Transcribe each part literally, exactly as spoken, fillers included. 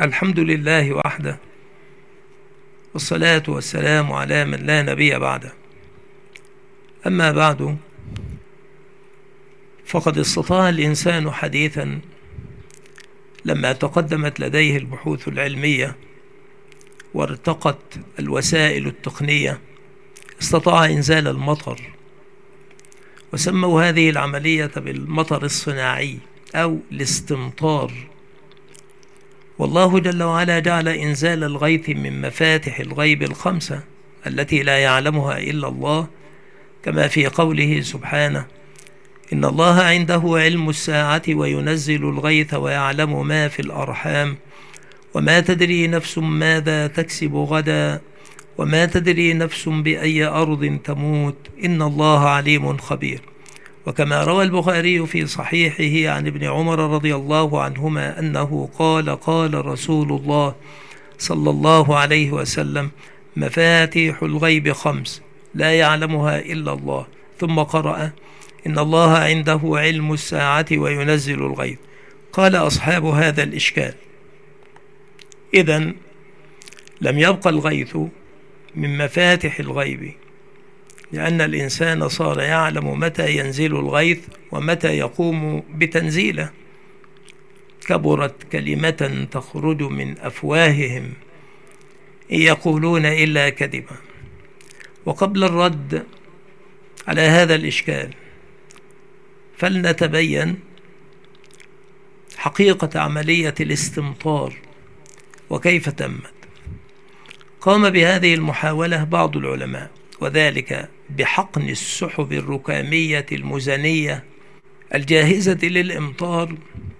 الحمد لله وحده، والصلاة والسلام على من لا نبي بعده. أما بعد، فقد استطاع الإنسان حديثا لما تقدمت لديه البحوث العلمية وارتقت الوسائل التقنية، استطاع إنزال المطر، وسموا هذه العملية بالمطر الصناعي أو الاستمطار. والله جل وعلا جعل إنزال الغيث من مفاتح الغيب الخمسة التي لا يعلمها إلا الله، كما في قوله سبحانه: إن الله عنده علم الساعة وينزل الغيث ويعلم ما في الأرحام وما تدري نفس ماذا تكسب غدا وما تدري نفس بأي أرض تموت إن الله عليم خبير. وكما روى البخاري في صحيحه عن ابن عمر رضي الله عنهما أنه قال: قال رسول الله صلى الله عليه وسلم: مفاتيح الغيب خمس لا يعلمها إلا الله. ثم قرأ: إن الله عنده علم الساعة وينزل الغيث. قال أصحاب هذا الإشكال: إذن لم يبقى الغيث من مفاتح الغيب، لأن الإنسان صار يعلم متى ينزل الغيث ومتى يقوم بتنزيله. كبرت كلمة تخرج من أفواههم إن يقولون إلا كذبا. وقبل الرد على هذا الإشكال، فلنتبين حقيقة عملية الاستمطار وكيف تمت. قام بهذه المحاولة بعض العلماء، وذلك بحقن السحب الركامية المزنية الجاهزة للإمطار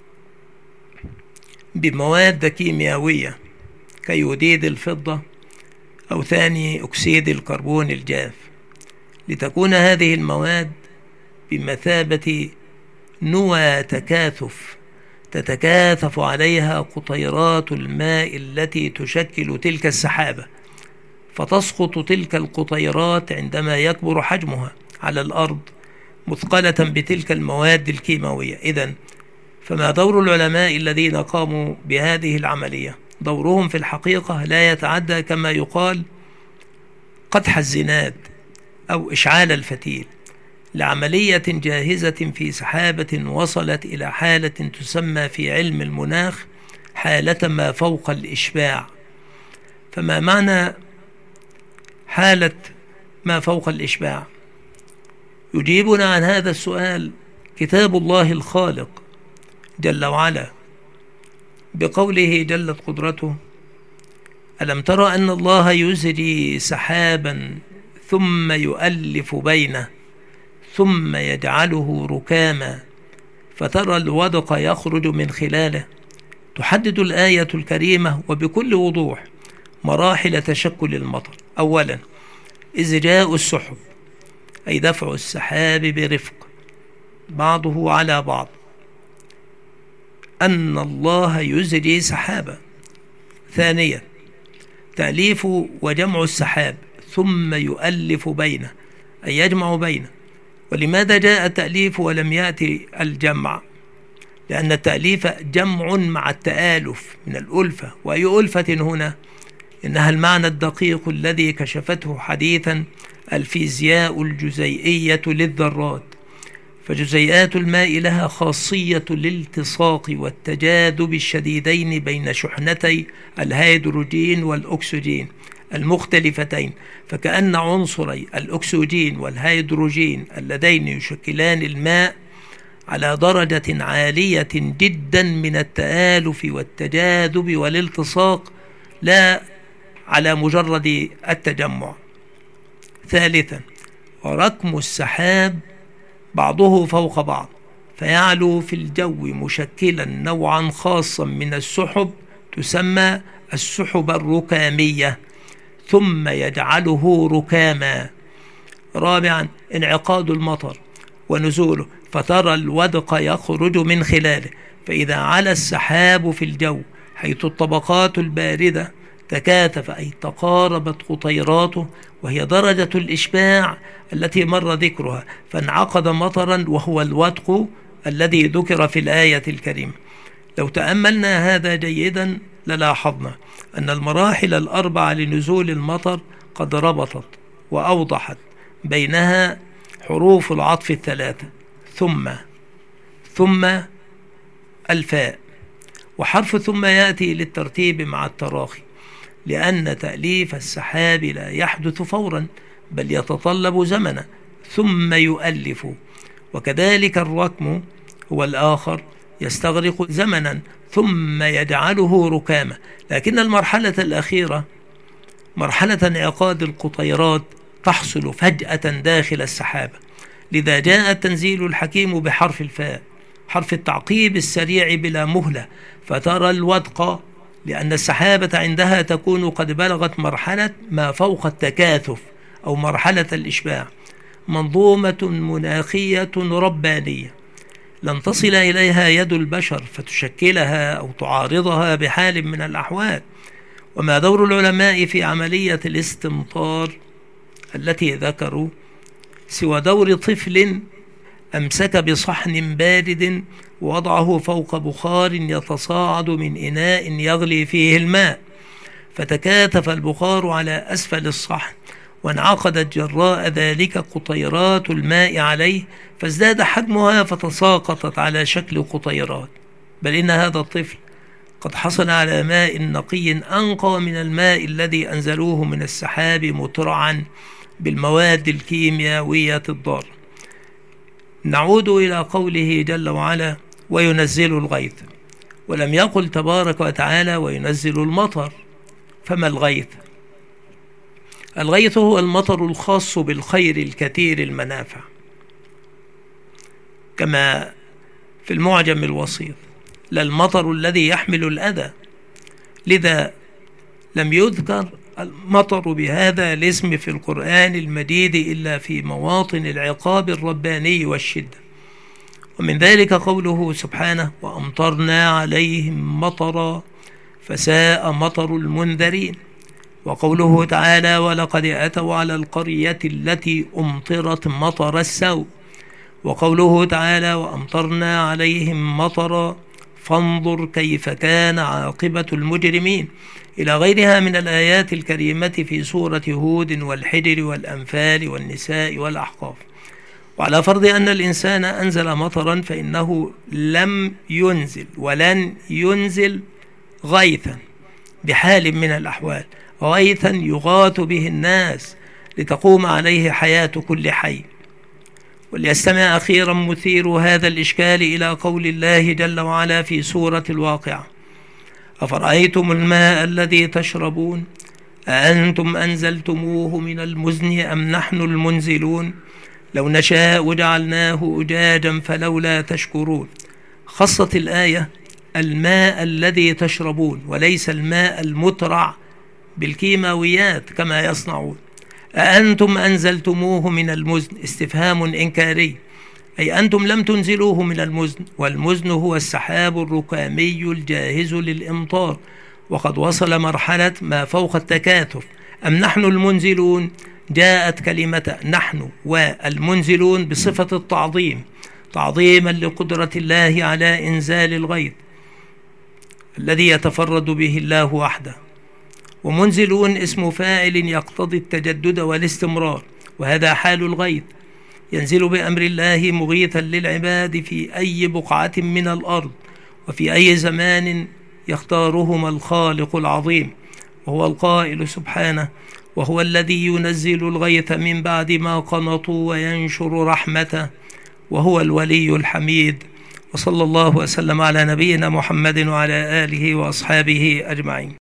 بمواد كيميائية كيوديد الفضة أو ثاني أكسيد الكربون الجاف، لتكون هذه المواد بمثابة نوى تكاثف تتكاثف عليها قطيرات الماء التي تشكل تلك السحابة، فتسقط تلك القطيرات عندما يكبر حجمها على الأرض مثقلة بتلك المواد الكيماوية. إذن فما دور العلماء الذين قاموا بهذه العملية؟ دورهم في الحقيقة لا يتعدى كما يقال قدح الزناد أو إشعال الفتيل لعملية جاهزة في سحابة وصلت إلى حالة تسمى في علم المناخ حالة ما فوق الإشباع. فما معنى حالة ما فوق الإشباع؟ يجيبنا عن هذا السؤال كتاب الله الخالق جل وعلا بقوله جلت قدرته: ألم تر أن الله يزري سحابا ثم يؤلف بينه ثم يجعله ركاما فترى الودق يخرج من خلاله. تحدد الآية الكريمة وبكل وضوح مراحل تشكل المطر. أولا، إزجاء السحب، أي دفع السحاب برفق بعضه على بعض، أن الله يزري سحابا. ثانيا، تأليف وجمع السحاب ثم يؤلف بينه، أي يجمع بينه. ولماذا جاء التأليف ولم يأتي الجمع؟ لأن التأليف جمع مع التآلف من الألفة. وأي ألفة هنا؟ إنها المعنى الدقيق الذي كشفته حديثا الفيزياء الجزيئية للذرات. فجزيئات الماء لها خاصية الالتصاق والتجاذب الشديدين بين شحنتي الهيدروجين والأكسجين المختلفتين، فكأن عنصري الأكسجين والهيدروجين اللذين يشكلان الماء على درجة عالية جدا من التآلف والتجاذب والالتصاق، لا على مجرد التجمع. ثالثا، وركم السحاب بعضه فوق بعض فيعلو في الجو مشكلا نوعا خاصا من السحب تسمى السحب الركامية ثم يجعله ركاما. رابعا، انعقاد المطر ونزوله فترى الودق يخرج من خلاله. فإذا على السحاب في الجو حيث الطبقات الباردة تكاثف، أي تقاربت قطيراته، وهي درجة الإشباع التي مر ذكرها، فانعقد مطرا وهو الودق الذي ذكر في الآية الكريمة. لو تأملنا هذا جيدا للاحظنا أن المراحل الأربعة لنزول المطر قد ربطت وأوضحت بينها حروف العطف الثلاثة ثم ثم الفاء. وحرف ثم يأتي للترتيب مع التراخي، لأن تأليف السحاب لا يحدث فورا بل يتطلب زمنا ثم يؤلف، وكذلك الركم هو الآخر يستغرق زمنا ثم يجعله ركاما. لكن المرحلة الأخيرة مرحلة انعقاد القطيرات تحصل فجأة داخل السحابة، لذا جاء التنزيل الحكيم بحرف الفاء، حرف التعقيب السريع بلا مهلة، فترى الودق، لأن السحابة عندها تكون قد بلغت مرحلة ما فوق التكاثف أو مرحلة الإشباع، منظومة مناخية ربانية لن تصل إليها يد البشر فتشكلها أو تعارضها بحال من الأحوال. وما دور العلماء في عملية الاستمطار التي ذكروا سوى دور طفل أمسك بصحن بارد ووضعه فوق بخار يتصاعد من إناء يغلي فيه الماء، فتكاثف البخار على أسفل الصحن وانعقدت جراء ذلك قطيرات الماء عليه فازداد حجمها فتساقطت على شكل قطيرات. بل إن هذا الطفل قد حصل على ماء نقي أنقى من الماء الذي أنزلوه من السحاب مترعا بالمواد الكيميائية الضارة. نعود إلى قوله جل وعلا وينزل الغيث، ولم يقل تبارك وتعالى وينزل المطر. فما الغيث؟ الغيث هو المطر الخاص بالخير الكثير المنافع، كما في المعجم الوسيط، لا المطر الذي يحمل الأذى. لذا لم يذكر المطر بهذا الاسم في القرآن المجيد إلا في مواطن العقاب الرباني والشدة. ومن ذلك قوله سبحانه وأمطرنا عليهم مطرا فساء مطر المنذرين، وقوله تعالى ولقد أتوا على القرية التي أمطرت مطر السوء، وقوله تعالى وأمطرنا عليهم مطرا فانظر كيف كان عاقبة المجرمين، إلى غيرها من الآيات الكريمة في سورة هود والحجر والأنفال والنساء والأحقاف. وعلى فرض أن الإنسان أنزل مطرا فإنه لم ينزل ولن ينزل غيثا بحال من الأحوال، غيثا يغاث به الناس لتقوم عليه حياة كل حي. وليستمع أخيرا مثير هذا الإشكال إلى قول الله جل وعلا في سورة الواقعة أفرأيتم الماء الذي تشربون أأنتم أنزلتموه من المزن أم نحن المنزلون لو نشاء جعلناه أجاجا فلولا تشكرون. خصت الآية الماء الذي تشربون وليس الماء المترع بالكيماويات كما يصنعون. أأنتم أنزلتموه من المزن استفهام إنكاري، أي أنتم لم تنزلوه من المزن، والمزن هو السحاب الركامي الجاهز للإمطار وقد وصل مرحلة ما فوق التكاثف. أم نحن المنزلون، جاءت كلمة نحن والمنزلون بصفة التعظيم تعظيما لقدرة الله على إنزال الغيث الذي يتفرد به الله وحده. ومنزلون اسم فاعل يقتضي التجدد والاستمرار، وهذا حال الغيث، ينزل بأمر الله مغيثا للعباد في أي بقعة من الأرض وفي أي زمان يختارهما الخالق العظيم. وهو القائل سبحانه وهو الذي ينزل الغيث من بعد ما قنطوا وينشر رحمته وهو الولي الحميد. وصلى الله وسلم على نبينا محمد وعلى آله وأصحابه أجمعين.